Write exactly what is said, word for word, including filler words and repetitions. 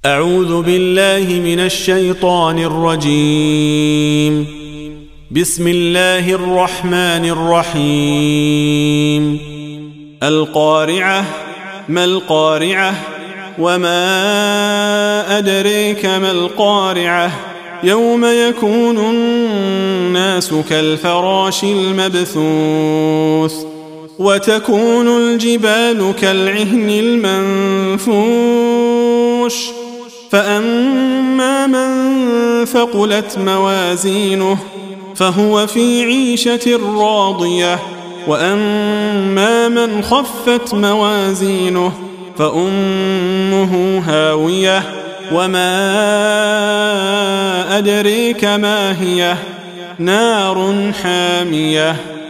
أعوذ بالله من الشيطان الرجيم. بسم الله الرحمن الرحيم. القارعة. ما القارعة؟ وما أدريك ما القارعة؟ يوم يكون الناس كالفراش المبثوث وتكون الجبال كالعهن المنفوش فأما من ثقلت موازينه فهو في عيشة راضية وأما من خفت موازينه فأمه هاوية وما أدريك ما هي نار حامية.